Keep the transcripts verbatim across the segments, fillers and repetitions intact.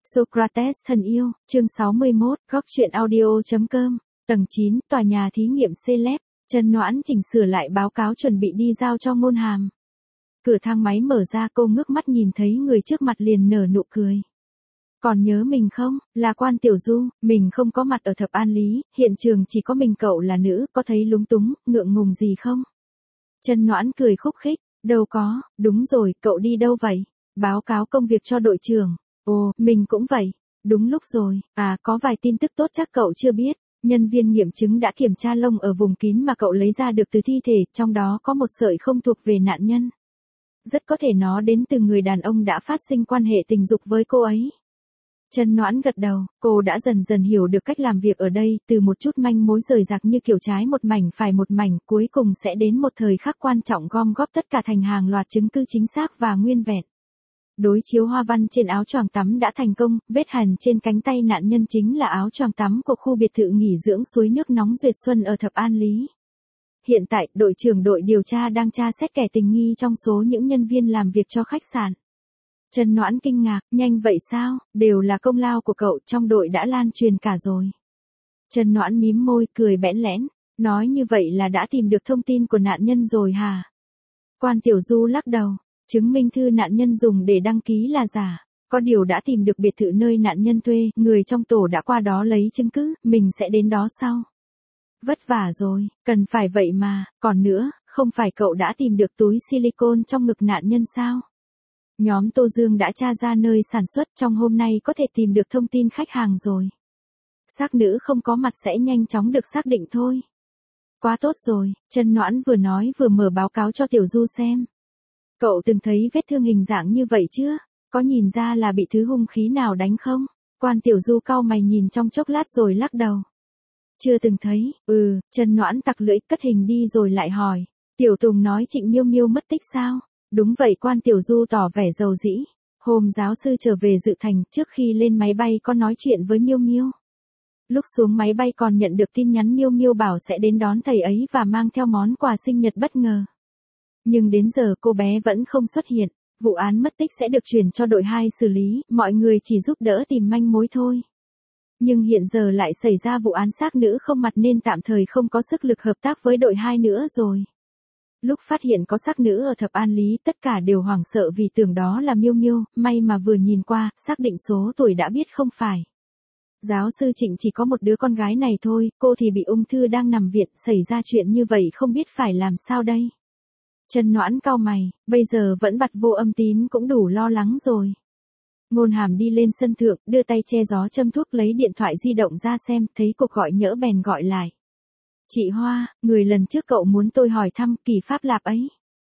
Socrates thân yêu, chương sáu mươi mốt, góc truyện audio.com, tầng chín, tòa nhà thí nghiệm Celeb, Trần Noãn chỉnh sửa lại báo cáo chuẩn bị đi giao cho Ngôn Hàm. Cửa thang máy mở ra, cô ngước mắt nhìn thấy người trước mặt liền nở nụ cười. Còn nhớ mình không, là Quan Tiểu Du, mình không có mặt ở Thập An Lý, hiện trường chỉ có mình cậu là nữ, có thấy lúng túng, ngượng ngùng gì không? Trần Noãn cười khúc khích, đâu có, đúng rồi, cậu đi đâu vậy? Báo cáo công việc cho đội trưởng. Ồ, mình cũng vậy. Đúng lúc rồi, à có vài tin tức tốt chắc cậu chưa biết. Nhân viên nghiệm chứng đã kiểm tra lông ở vùng kín mà cậu lấy ra được từ thi thể, trong đó có một sợi không thuộc về nạn nhân. Rất có thể nó đến từ người đàn ông đã phát sinh quan hệ tình dục với cô ấy. Trần Noãn gật đầu, cô đã dần dần hiểu được cách làm việc ở đây, từ một chút manh mối rời rạc như kiểu trái một mảnh phải một mảnh, cuối cùng sẽ đến một thời khắc quan trọng gom góp tất cả thành hàng loạt chứng cứ chính xác và nguyên vẹn. Đối chiếu hoa văn trên áo choàng tắm đã thành công, vết hằn trên cánh tay nạn nhân chính là áo choàng tắm của khu biệt thự nghỉ dưỡng suối nước nóng Duyệt Xuân ở Thập An Lý. Hiện tại, đội trưởng đội điều tra đang tra xét kẻ tình nghi trong số những nhân viên làm việc cho khách sạn. Trần Noãn kinh ngạc, nhanh vậy sao, đều là công lao của cậu, trong đội đã lan truyền cả rồi. Trần Noãn mím môi, cười bẽn lẽn, nói như vậy là đã tìm được thông tin của nạn nhân rồi hả? Quan Tiểu Du lắc đầu. Chứng minh thư nạn nhân dùng để đăng ký là giả. Có điều đã tìm được biệt thự nơi nạn nhân thuê, người trong tổ đã qua đó lấy chứng cứ, mình sẽ đến đó sau. Vất vả rồi, cần phải vậy mà, còn nữa, không phải cậu đã tìm được túi silicone trong ngực nạn nhân sao? Nhóm Tô Dương đã tra ra nơi sản xuất, trong hôm nay có thể tìm được thông tin khách hàng rồi. Xác nữ không có mặt sẽ nhanh chóng được xác định thôi. Quá tốt rồi, Trần Noãn vừa nói vừa mở báo cáo cho Tiểu Du xem. Cậu từng thấy vết thương hình dạng như vậy chưa? Có nhìn ra là bị thứ hung khí nào đánh không? Quan Tiểu Du cau mày nhìn trong chốc lát rồi lắc đầu. Chưa từng thấy, ừ, Trần Noãn tặc lưỡi cất hình đi rồi lại hỏi. Tiểu Tùng nói Trịnh Miêu Miêu mất tích sao? Đúng vậy, Quan Tiểu Du tỏ vẻ dầu dĩ. Hôm giáo sư trở về dự thành, trước khi lên máy bay có nói chuyện với Miêu Miêu. Lúc xuống máy bay còn nhận được tin nhắn Miêu Miêu bảo sẽ đến đón thầy ấy và mang theo món quà sinh nhật bất ngờ. Nhưng đến giờ cô bé vẫn không xuất hiện, vụ án mất tích sẽ được chuyển cho đội hai xử lý, mọi người chỉ giúp đỡ tìm manh mối thôi. Nhưng hiện giờ lại xảy ra vụ án xác nữ không mặt nên tạm thời không có sức lực hợp tác với đội hai nữa rồi. Lúc phát hiện có xác nữ ở Thập An Lý, tất cả đều hoảng sợ vì tưởng đó là Miêu Miêu, may mà vừa nhìn qua, xác định số tuổi đã biết không phải. Giáo sư Trịnh chỉ có một đứa con gái này thôi, cô thì bị ung thư đang nằm viện, xảy ra chuyện như vậy không biết phải làm sao đây. Trần Noãn cau mày, bây giờ vẫn bặt vô âm tín cũng đủ lo lắng rồi. Ngôn Hàm đi lên sân thượng, đưa tay che gió châm thuốc lấy điện thoại di động ra xem, thấy cuộc gọi nhỡ bèn gọi lại. Chị Hoa, người lần trước cậu muốn tôi hỏi thăm Kỳ Pháp Lạp ấy.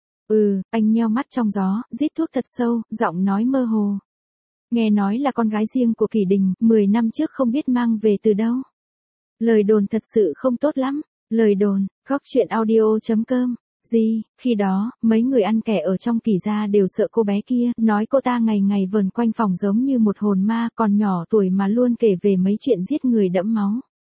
Ừ, anh nheo mắt trong gió, rít thuốc thật sâu, giọng nói mơ hồ. Nghe nói là con gái riêng của Kỳ Đình, mười năm trước không biết mang về từ đâu. Lời đồn thật sự không tốt lắm, lời đồn, góc truyện audio.com. Gì, khi đó, mấy người ăn kẻ ở trong Kỳ gia đều sợ cô bé kia, nói cô ta ngày ngày vờn quanh phòng giống như một hồn ma, còn nhỏ tuổi mà luôn kể về mấy chuyện giết người đẫm máu.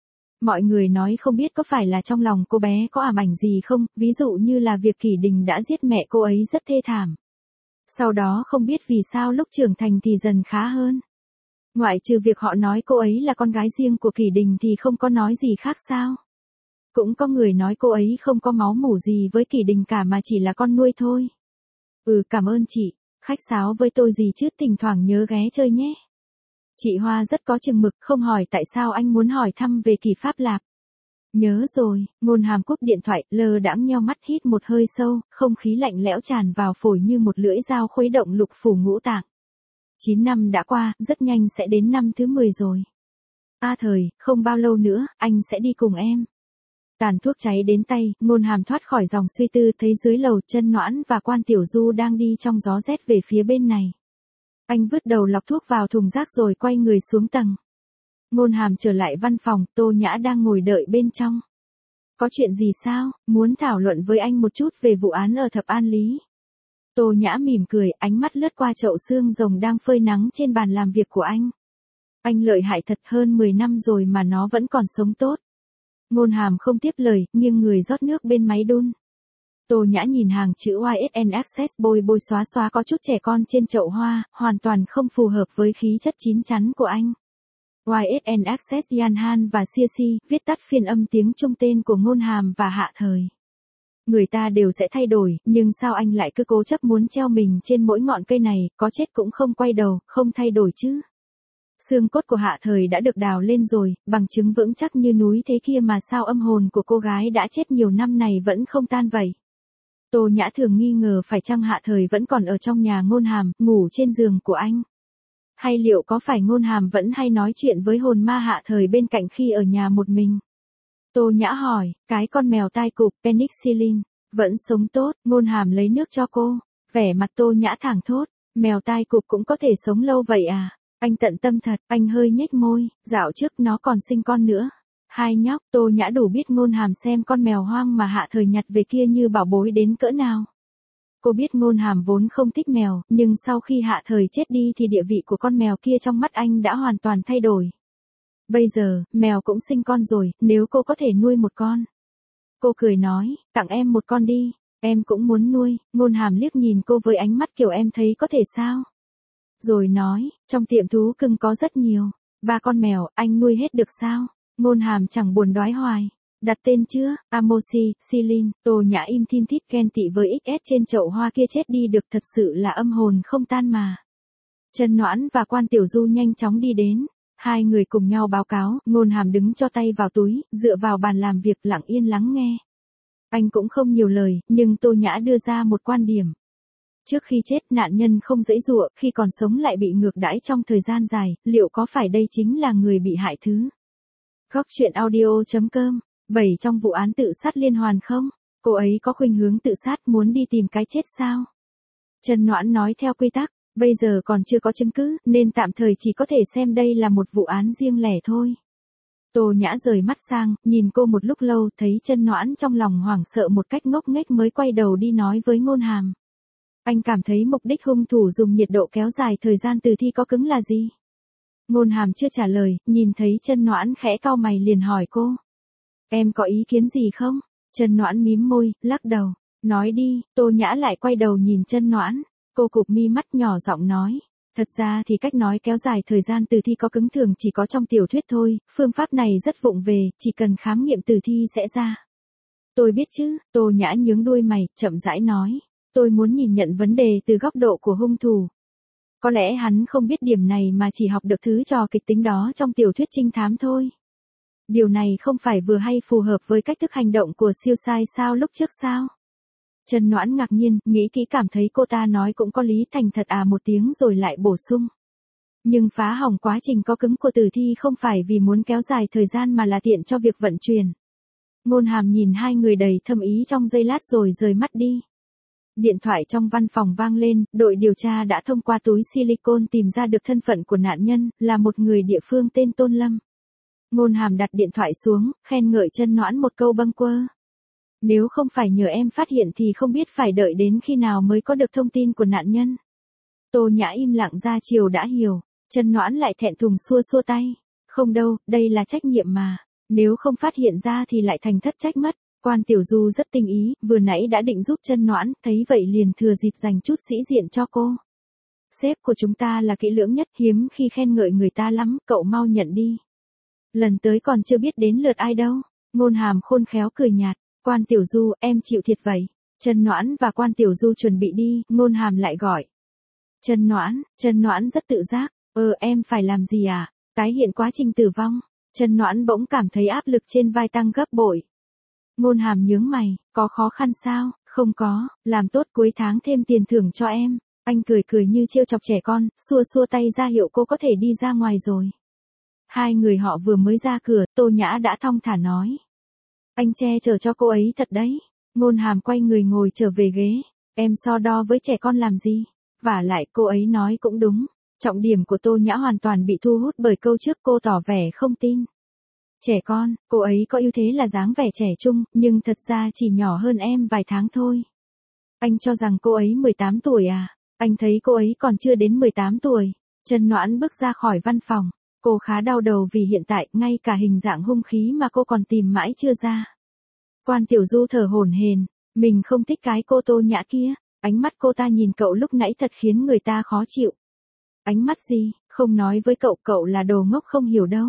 Mọi người nói không biết có phải là trong lòng cô bé có ám ảnh gì không, ví dụ như là việc Kỳ Đình đã giết mẹ cô ấy rất thê thảm. Sau đó không biết vì sao lúc trưởng thành thì dần khá hơn. Ngoại trừ việc họ nói cô ấy là con gái riêng của Kỳ Đình thì không có nói gì khác sao. Cũng có người nói cô ấy không có máu mủ gì với Kỳ Đình cả mà chỉ là con nuôi thôi. Ừ, cảm ơn chị, khách sáo với tôi gì chứ, thỉnh thoảng nhớ ghé chơi nhé. Chị Hoa rất có chừng mực, không hỏi tại sao anh muốn hỏi thăm về Kỳ Pháp Lạp. Nhớ rồi, Ngôn Hàm cúp điện thoại, lơ đãng nheo mắt hít một hơi sâu, không khí lạnh lẽo tràn vào phổi như một lưỡi dao khuấy động lục phủ ngũ tạng. chín năm đã qua, rất nhanh sẽ đến năm thứ mười rồi. A Thời, không bao lâu nữa, anh sẽ đi cùng em. Tàn thuốc cháy đến tay, Ngôn Hàm thoát khỏi dòng suy tư, thấy dưới lầu Trần Noãn và Quan Tiểu Du đang đi trong gió rét về phía bên này. Anh vứt đầu lọc thuốc vào thùng rác rồi quay người xuống tầng. Ngôn Hàm trở lại văn phòng, Tô Nhã đang ngồi đợi bên trong. Có chuyện gì sao, muốn thảo luận với anh một chút về vụ án ở Thập An Lý. Tô Nhã mỉm cười, ánh mắt lướt qua chậu xương rồng đang phơi nắng trên bàn làm việc của anh. Anh lợi hại thật, hơn mười năm rồi mà nó vẫn còn sống tốt. Ngôn Hàm không tiếp lời, nghiêng người rót nước bên máy đun. Tô Nhã nhìn hàng chữ Y S N Access bôi bôi xóa xóa có chút trẻ con trên chậu hoa, hoàn toàn không phù hợp với khí chất chín chắn của anh. Y S N Access Yan Han và Sia Si, viết tắt phiên âm tiếng Trung tên của Ngôn Hàm và Hạ Thời. Người ta đều sẽ thay đổi, nhưng sao anh lại cứ cố chấp muốn treo mình trên mỗi ngọn cây này, có chết cũng không quay đầu, không thay đổi chứ. Xương cốt của Hạ Thời đã được đào lên rồi, bằng chứng vững chắc như núi thế kia mà sao âm hồn của cô gái đã chết nhiều năm này vẫn không tan vậy. Tô Nhã thường nghi ngờ phải chăng Hạ Thời vẫn còn ở trong nhà Ngôn Hàm, ngủ trên giường của anh. Hay liệu có phải Ngôn Hàm vẫn hay nói chuyện với hồn ma Hạ Thời bên cạnh khi ở nhà một mình? Tô Nhã hỏi, cái con mèo tai cụp, Penicillin, vẫn sống tốt, Ngôn Hàm lấy nước cho cô. Vẻ mặt Tô Nhã thẳng thốt, mèo tai cụp cũng có thể sống lâu vậy à? Anh tận tâm thật, anh hơi nhếch môi, dạo trước nó còn sinh con nữa. Hai nhóc, Tô Nhã đủ biết Ngôn Hàm xem con mèo hoang mà Hạ Thời nhặt về kia như bảo bối đến cỡ nào. Cô biết Ngôn Hàm vốn không thích mèo, nhưng sau khi Hạ Thời chết đi thì địa vị của con mèo kia trong mắt anh đã hoàn toàn thay đổi. Bây giờ, mèo cũng sinh con rồi, nếu cô có thể nuôi một con. Cô cười nói, tặng em một con đi, em cũng muốn nuôi. Ngôn Hàm liếc nhìn cô với ánh mắt kiểu em thấy có thể sao. Rồi nói, trong tiệm thú cưng có rất nhiều. Ba con mèo, anh nuôi hết được sao? Ngôn Hàm chẳng buồn đoái hoài. Đặt tên chưa? Amosi, Silin. Tô Nhã im thin thít ghen tị với ích ét trên chậu hoa kia chết đi được, thật sự là âm hồn không tan mà. Trần Noãn và Quan Tiểu Du nhanh chóng đi đến. Hai người cùng nhau báo cáo, Ngôn Hàm đứng cho tay vào túi, dựa vào bàn làm việc lặng yên lắng nghe. Anh cũng không nhiều lời, nhưng Tô Nhã đưa ra một quan điểm. Trước khi chết nạn nhân không dãy dụa, khi còn sống lại bị ngược đãi trong thời gian dài, liệu có phải đây chính là người bị hại thứ? Góc truyện audio chấm com. Bảy trong vụ án tự sát liên hoàn không? Cô ấy có khuynh hướng tự sát, muốn đi tìm cái chết sao? Trần Noãn nói theo quy tắc, bây giờ còn chưa có chứng cứ, nên tạm thời chỉ có thể xem đây là một vụ án riêng lẻ thôi. Tô Nhã rời mắt sang, nhìn cô một lúc lâu, thấy Trần Noãn trong lòng hoảng sợ một cách ngốc nghếch mới quay đầu đi nói với Ngôn Hàm. Anh cảm thấy mục đích hung thủ dùng nhiệt độ kéo dài thời gian tử thi có cứng là gì? Ngôn Hàm chưa trả lời, nhìn thấy Trần Noãn khẽ cau mày liền hỏi cô. Em có ý kiến gì không? Trần Noãn mím môi, lắc đầu. Nói đi. Tô Nhã lại quay đầu nhìn Trần Noãn. Cô cụp mi mắt nhỏ giọng nói. Thật ra thì cách nói kéo dài thời gian tử thi có cứng thường chỉ có trong tiểu thuyết thôi, phương pháp này rất vụng về, chỉ cần khám nghiệm tử thi sẽ ra. Tôi biết chứ. Tô Nhã nhướng đuôi mày, chậm rãi nói. Tôi muốn nhìn nhận vấn đề từ góc độ của hung thủ. Có lẽ hắn không biết điểm này mà chỉ học được thứ trò kịch tính đó trong tiểu thuyết trinh thám thôi. Điều này không phải vừa hay phù hợp với cách thức hành động của siêu sai sao lúc trước sao? Trần Noãn ngạc nhiên, nghĩ kỹ cảm thấy cô ta nói cũng có lý, thành thật à một tiếng rồi lại bổ sung. Nhưng phá hỏng quá trình có cứng của tử thi không phải vì muốn kéo dài thời gian mà là tiện cho việc vận chuyển. Ngôn Hàm nhìn hai người đầy thâm ý trong giây lát rồi rời mắt đi. Điện thoại trong văn phòng vang lên, đội điều tra đã thông qua túi silicone tìm ra được thân phận của nạn nhân, là một người địa phương tên Tôn Lâm. Ngôn Hàm đặt điện thoại xuống, khen ngợi Trần Noãn một câu bâng quơ. Nếu không phải nhờ em phát hiện thì không biết phải đợi đến khi nào mới có được thông tin của nạn nhân. Tô Nhã im lặng ra chiều đã hiểu, Trần Noãn lại thẹn thùng xua xua tay. Không đâu, đây là trách nhiệm mà, nếu không phát hiện ra thì lại thành thất trách mất. Quan Tiểu Du rất tinh ý, vừa nãy đã định giúp Trần Noãn, thấy vậy liền thừa dịp dành chút sĩ diện cho cô. Sếp của chúng ta là kỹ lưỡng nhất, hiếm khi khen ngợi người ta lắm, cậu mau nhận đi. Lần tới còn chưa biết đến lượt ai đâu. Ngôn Hàm khôn khéo cười nhạt. Quan Tiểu Du, em chịu thiệt vậy. Trần Noãn và Quan Tiểu Du chuẩn bị đi, Ngôn Hàm lại gọi. Trần Noãn, Trần Noãn rất tự giác. Ờ em phải làm gì à? Tái hiện quá trình tử vong. Trần Noãn bỗng cảm thấy áp lực trên vai tăng gấp bội. Ngôn Hàm nhướng mày, có khó khăn sao? Không có, làm tốt cuối tháng thêm tiền thưởng cho em. Anh cười cười như trêu chọc trẻ con, xua xua tay ra hiệu cô có thể đi ra ngoài rồi. Hai người họ vừa mới ra cửa, Tô Nhã đã thong thả nói. Anh che chở cho cô ấy thật đấy. Ngôn Hàm quay người ngồi trở về ghế. Em so đo với trẻ con làm gì? Vả lại cô ấy nói cũng đúng. Trọng điểm của Tô Nhã hoàn toàn bị thu hút bởi câu trước, cô tỏ vẻ không tin. Trẻ con, cô ấy có ưu thế là dáng vẻ trẻ trung, nhưng thật ra chỉ nhỏ hơn em vài tháng thôi. Anh cho rằng cô ấy mười tám tuổi à? Anh thấy cô ấy còn chưa đến mười tám tuổi. Trần Noãn bước ra khỏi văn phòng. Cô khá đau đầu vì hiện tại, ngay cả hình dạng hung khí mà cô còn tìm mãi chưa ra. Quan Tiểu Du thở hổn hển. Mình không thích cái cô Tô Nhã kia, ánh mắt cô ta nhìn cậu lúc nãy thật khiến người ta khó chịu. Ánh mắt gì, không nói với cậu, cậu là đồ ngốc không hiểu đâu.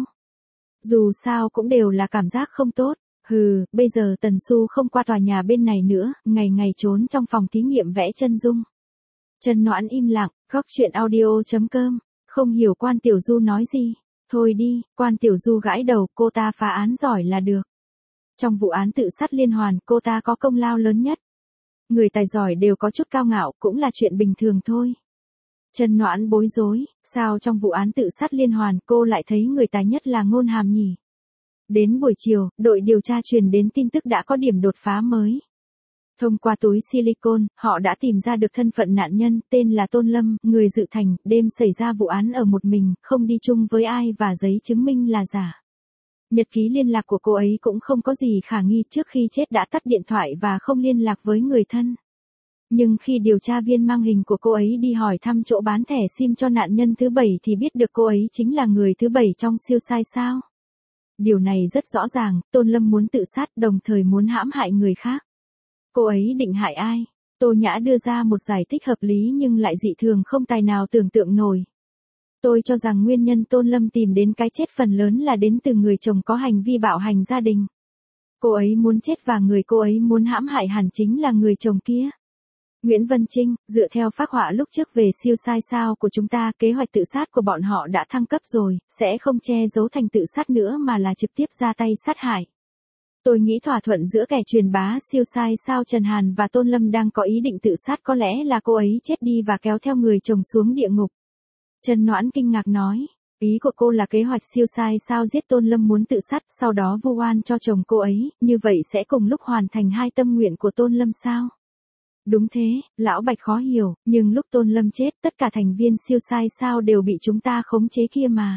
Dù sao cũng đều là cảm giác không tốt. Hừ, bây giờ Tần Xu không qua tòa nhà bên này nữa, ngày ngày trốn trong phòng thí nghiệm vẽ chân dung. Trần Noãn im lặng, góc chuyện audio chấm com, không hiểu Quan Tiểu Du nói gì. Thôi đi, Quan Tiểu Du gãi đầu, cô ta phá án giỏi là được. Trong vụ án tự sát liên hoàn, cô ta có công lao lớn nhất. Người tài giỏi đều có chút cao ngạo, cũng là chuyện bình thường thôi. Trần Noãn bối rối, sao trong vụ án tự sát liên hoàn cô lại thấy người tài nhất là Ngôn Hàm nhỉ? Đến buổi chiều, đội điều tra truyền đến tin tức đã có điểm đột phá mới. Thông qua túi silicon, họ đã tìm ra được thân phận nạn nhân, tên là Tôn Lâm, người dự thành, đêm xảy ra vụ án ở một mình, không đi chung với ai và giấy chứng minh là giả. Nhật ký liên lạc của cô ấy cũng không có gì khả nghi, trước khi chết đã tắt điện thoại và không liên lạc với người thân. Nhưng khi điều tra viên mang hình của cô ấy đi hỏi thăm chỗ bán thẻ sim cho nạn nhân thứ bảy thì biết được cô ấy chính là người thứ bảy trong siêu sai sao. Điều này rất rõ ràng, Tôn Lâm muốn tự sát đồng thời muốn hãm hại người khác. Cô ấy định hại ai? Tô Nhã đưa ra một giải thích hợp lý nhưng lại dị thường không tài nào tưởng tượng nổi. Tôi cho rằng nguyên nhân Tôn Lâm tìm đến cái chết phần lớn là đến từ người chồng có hành vi bạo hành gia đình. Cô ấy muốn chết và người cô ấy muốn hãm hại hẳn chính là người chồng kia. Nguyễn Vân Trinh, dựa theo phác họa lúc trước về siêu sai sao của chúng ta, kế hoạch tự sát của bọn họ đã thăng cấp rồi, sẽ không che giấu thành tự sát nữa mà là trực tiếp ra tay sát hại. Tôi nghĩ thỏa thuận giữa kẻ truyền bá siêu sai sao Trần Hàn và Tôn Lâm đang có ý định tự sát, có lẽ là cô ấy chết đi và kéo theo người chồng xuống địa ngục. Trần Noãn kinh ngạc nói, ý của cô là kế hoạch siêu sai sao giết Tôn Lâm muốn tự sát, sau đó vu oan cho chồng cô ấy, như vậy sẽ cùng lúc hoàn thành hai tâm nguyện của Tôn Lâm sao? Đúng thế, Lão Bạch khó hiểu, nhưng lúc Tôn Lâm chết tất cả thành viên siêu sai sao đều bị chúng ta khống chế kia mà.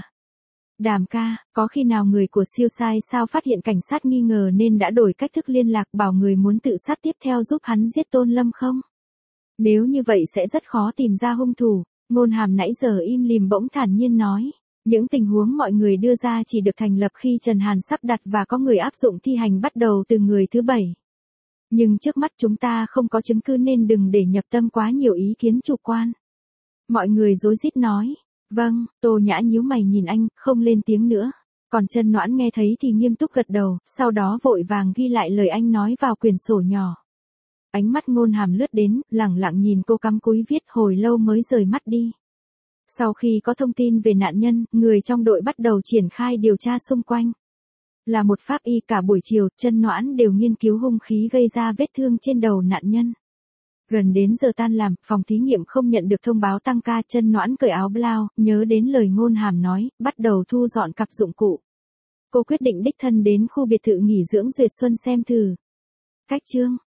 Đàm ca, có khi nào người của siêu sai sao phát hiện cảnh sát nghi ngờ nên đã đổi cách thức liên lạc bảo người muốn tự sát tiếp theo giúp hắn giết Tôn Lâm không? Nếu như vậy sẽ rất khó tìm ra hung thủ. Ngôn Hàm nãy giờ im lìm bỗng thản nhiên nói. Những tình huống mọi người đưa ra chỉ được thành lập khi Trần Hàn sắp đặt và có người áp dụng thi hành bắt đầu từ người thứ bảy. Nhưng trước mắt chúng ta không có chứng cứ nên đừng để nhập tâm quá nhiều ý kiến chủ quan. Mọi người rối rít nói. Vâng, Tô Nhã nhíu mày nhìn anh, không lên tiếng nữa. Còn Trần Noãn nghe thấy thì nghiêm túc gật đầu, sau đó vội vàng ghi lại lời anh nói vào quyển sổ nhỏ. Ánh mắt Ngôn Hàm lướt đến, lẳng lặng nhìn cô cắm cúi viết hồi lâu mới rời mắt đi. Sau khi có thông tin về nạn nhân, người trong đội bắt đầu triển khai điều tra xung quanh. Là một pháp y, cả buổi chiều, Trần Noãn đều nghiên cứu hung khí gây ra vết thương trên đầu nạn nhân. Gần đến giờ tan làm, phòng thí nghiệm không nhận được thông báo tăng ca, Trần Noãn cởi áo blau, nhớ đến lời Ngôn Hàm nói, bắt đầu thu dọn cặp dụng cụ. Cô quyết định đích thân đến khu biệt thự nghỉ dưỡng Duyệt Xuân xem thử. Cách chương